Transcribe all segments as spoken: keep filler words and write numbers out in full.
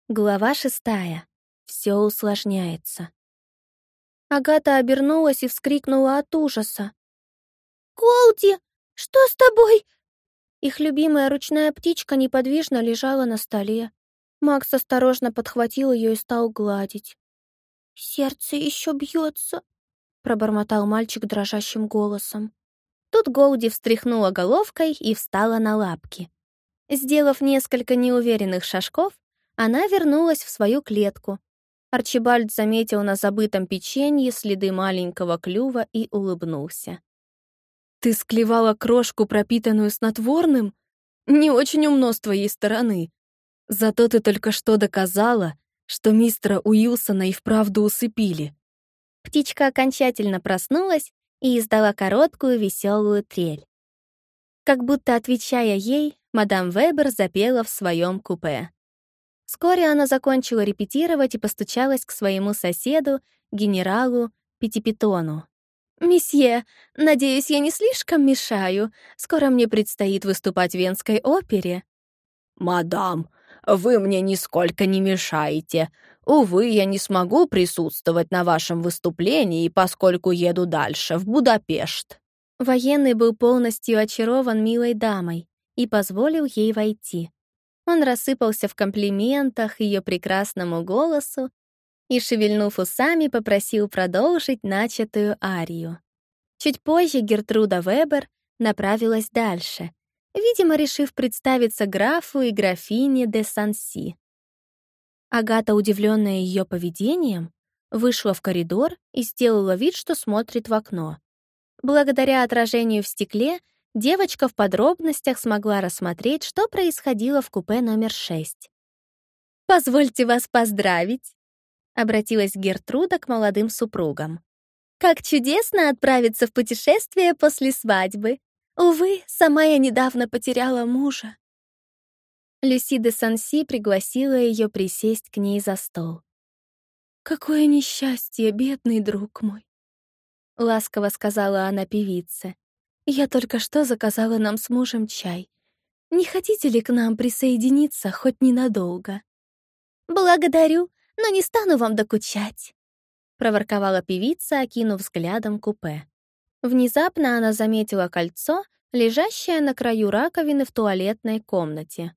Глава шестая. Все усложняется. Агата обернулась и вскрикнула от ужаса. «Голди, что с тобой?» Их любимая ручная птичка неподвижно лежала на столе. Макс осторожно подхватил ее и стал гладить. «Сердце еще бьется», — пробормотал мальчик дрожащим голосом. Тут Голди встряхнула головкой и встала на лапки. Сделав несколько неуверенных шажков, она вернулась в свою клетку. Арчибальд заметил на забытом печенье следы маленького клюва и улыбнулся. «Ты склевала крошку, пропитанную снотворным? Не очень умно с твоей стороны. Зато ты только что доказала, что мистера Уилсона и вправду усыпили». Птичка окончательно проснулась и издала короткую веселую трель. Как будто отвечая ей, мадам Вебер запела в своем купе. Вскоре она закончила репетировать и постучалась к своему соседу, генералу Пятипитону. «Месье, надеюсь, я не слишком мешаю. Скоро мне предстоит выступать в Венской опере». «Мадам, вы мне нисколько не мешаете. Увы, я не смогу присутствовать на вашем выступлении, поскольку еду дальше, в Будапешт». Военный был полностью очарован милой дамой и позволил ей войти. Он рассыпался в комплиментах ее прекрасному голосу и, шевельнув усами, попросил продолжить начатую арию. Чуть позже Гертруда Вебер направилась дальше, видимо, решив представиться графу и графине де Санси. Агата, удивленная ее поведением, вышла в коридор и сделала вид, что смотрит в окно. Благодаря отражению в стекле девочка в подробностях смогла рассмотреть, что происходило в купе номер шесть. «Позвольте вас поздравить», — обратилась Гертруда к молодым супругам. «Как чудесно отправиться в путешествие после свадьбы. Увы, сама я недавно потеряла мужа». Люси де Санси пригласила ее присесть к ней за стол. «Какое несчастье, бедный друг мой», — ласково сказала она певице. «Я только что заказала нам с мужем чай. Не хотите ли к нам присоединиться хоть ненадолго?» «Благодарю, но не стану вам докучать», — проворковала певица, окинув взглядом купе. Внезапно она заметила кольцо, лежащее на краю раковины в туалетной комнате.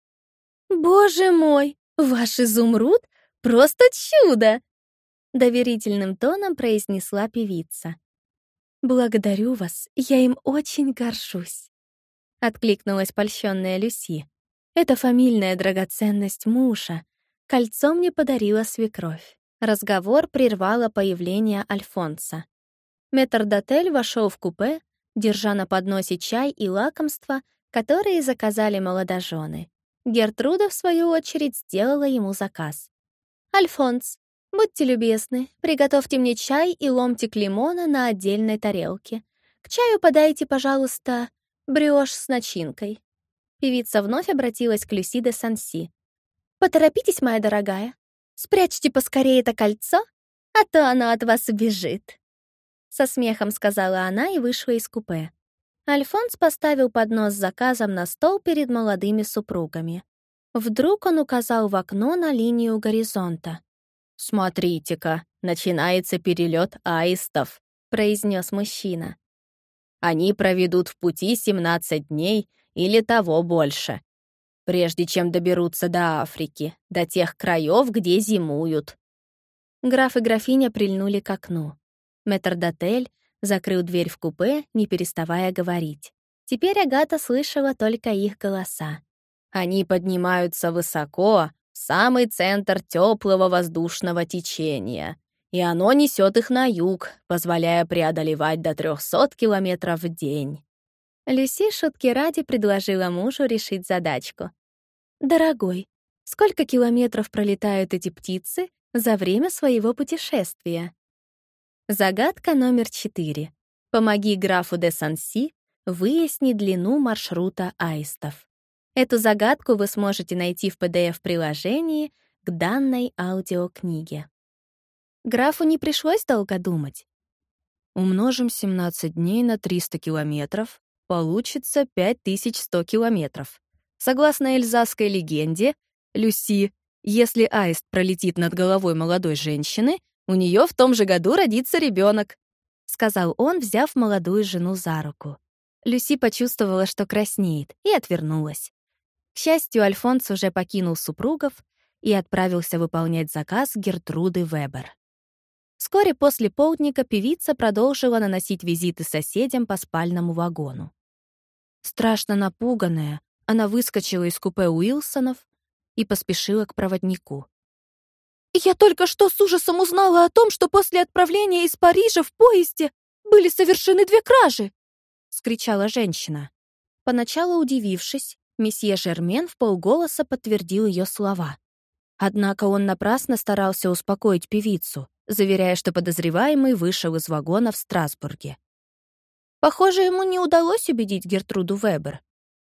«Боже мой, ваш изумруд — просто чудо!» — доверительным тоном произнесла певица. «Благодарю вас, я им очень горжусь», — откликнулась польщенная Люси. «Это фамильная драгоценность мужа. Кольцо мне подарила свекровь». Разговор прервало появление Альфонса. Метрдотель вошел в купе, держа на подносе чай и лакомства, которые заказали молодожены. Гертруда, в свою очередь, сделала ему заказ. «Альфонс, будьте любезны, приготовьте мне чай и ломтик лимона на отдельной тарелке. К чаю подайте, пожалуйста, брioche с начинкой». Певица вновь обратилась к Люси де Санси. «Поторопитесь, моя дорогая. Спрячьте поскорее это кольцо, а то оно от вас убежит». Со смехом сказала она и вышла из купе. Альфонс поставил поднос с заказом на стол перед молодыми супругами. Вдруг он указал в окно на линию горизонта. «Смотрите-ка, начинается перелет аистов», — произнес мужчина. «Они проведут в пути семнадцать дней или того больше, прежде чем доберутся до Африки, до тех краев, где зимуют». Граф и графиня прильнули к окну. Метрдотель закрыл дверь в купе, не переставая говорить. Теперь Агата слышала только их голоса. «Они поднимаются высоко, в самый центр теплого воздушного течения, и оно несет их на юг, позволяя преодолевать до трехсот километров в день». Люси шутки ради предложила мужу решить задачку. «Дорогой, сколько километров пролетают эти птицы за время своего путешествия?» Загадка номер четыре. Помоги графу де Санси выяснить длину маршрута аистов. Эту загадку вы сможете найти в пи ди эф-приложении к данной аудиокниге. Графу не пришлось долго думать. Умножим семнадцать дней на триста километров, получится пять тысяч сто километров. Согласно эльзасской легенде, Люси, Если аист пролетит над головой молодой женщины, у нее в том же году родится ребенок, сказал он, взяв молодую жену за руку. Люси почувствовала, что краснеет, и отвернулась. К счастью, Альфонс уже покинул супругов и отправился выполнять заказ Гертруды Вебер. Вскоре после полдника певица продолжила наносить визиты соседям по спальному вагону. Страшно напуганная, она выскочила из купе Уилсонов и поспешила к проводнику. «Я только что с ужасом узнала о том, что после отправления из Парижа в поезде были совершены две кражи!» — скричала женщина. Поначалу удивившись, месье Жермен вполголоса подтвердил ее слова. Однако он напрасно старался успокоить певицу, заверяя, что подозреваемый вышел из вагона в Страсбурге. Похоже, ему не удалось убедить Гертруду Вебер.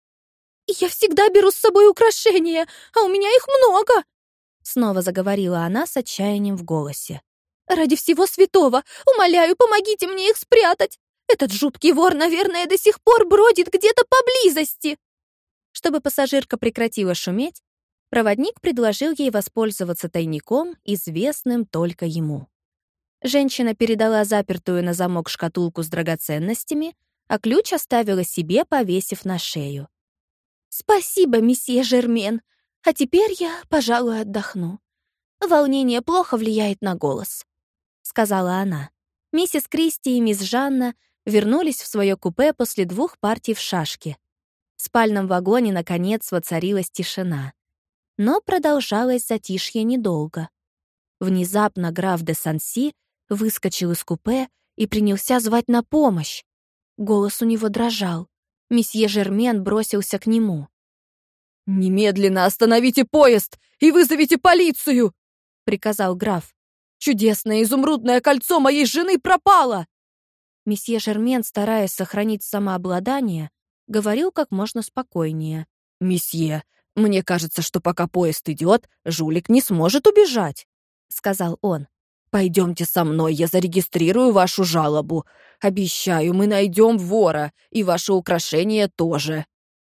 «Я всегда беру с собой украшения, а у меня их много!» Снова заговорила она с отчаянием в голосе. «Ради всего святого, умоляю, помогите мне их спрятать! Этот жуткий вор, наверное, до сих пор бродит где-то поблизости!» Чтобы пассажирка прекратила шуметь, проводник предложил ей воспользоваться тайником, известным только ему. Женщина передала запертую на замок шкатулку с драгоценностями, а ключ оставила себе, повесив на шею. «Спасибо, месье Жермен. А теперь я, пожалуй, отдохну. Волнение плохо влияет на голос», — сказала она. Миссис Кристи и мисс Жанна вернулись в свое купе после двух партий в шашки. В спальном вагоне, наконец, воцарилась тишина. Но продолжалось затишье недолго. Внезапно граф де Санси выскочил из купе и принялся звать на помощь. Голос у него дрожал. Месье Жермен бросился к нему. «Немедленно остановите поезд и вызовите полицию!» — приказал граф. «Чудесное изумрудное кольцо моей жены пропало!» Месье Жермен, стараясь сохранить самообладание, говорил как можно спокойнее. «Месье, мне кажется, что пока поезд идет, жулик не сможет убежать», — сказал он. «Пойдемте со мной, я зарегистрирую вашу жалобу. Обещаю, мы найдем вора, и ваше украшение тоже».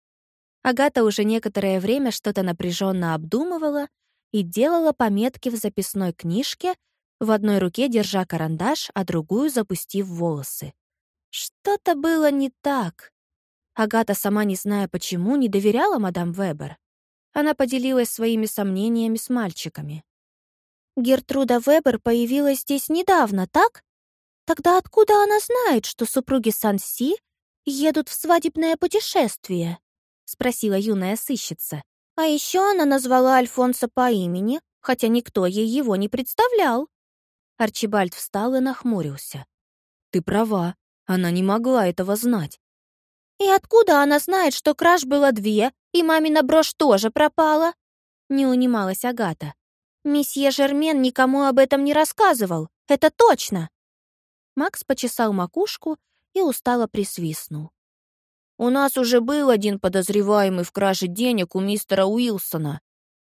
Агата уже некоторое время что-то напряженно обдумывала и делала пометки в записной книжке, в одной руке держа карандаш, а другую запустив в волосы. Что-то было не так. Агата, сама не зная почему, не доверяла мадам Вебер. Она поделилась своими сомнениями с мальчиками. «Гертруда Вебер появилась здесь недавно, так? Тогда откуда она знает, что супруги Санси едут в свадебное путешествие?» — спросила юная сыщица. «А еще она назвала Альфонса по имени, хотя никто ей его не представлял». Арчибальд встал и нахмурился. «Ты права, она не могла этого знать». «И откуда она знает, что краж было две, и мамина брошь тоже пропала?» — не унималась Агата. «Месье Жермен никому об этом не рассказывал, это точно!» Макс почесал макушку и устало присвистнул. «У нас уже был один подозреваемый в краже денег у мистера Уилсона.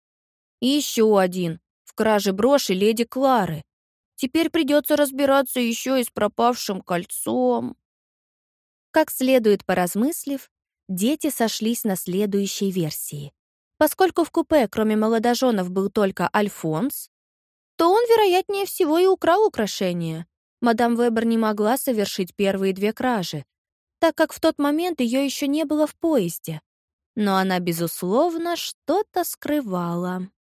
И еще один в краже броши леди Клары. Теперь придется разбираться еще и с пропавшим кольцом». Как следует поразмыслив, дети сошлись на следующей версии. Поскольку в купе, кроме молодоженов, был только Альфонс, то он, вероятнее всего, и украл украшения. Мадам Вебер не могла совершить первые две кражи, так как в тот момент ее еще не было в поезде. Но она, безусловно, что-то скрывала.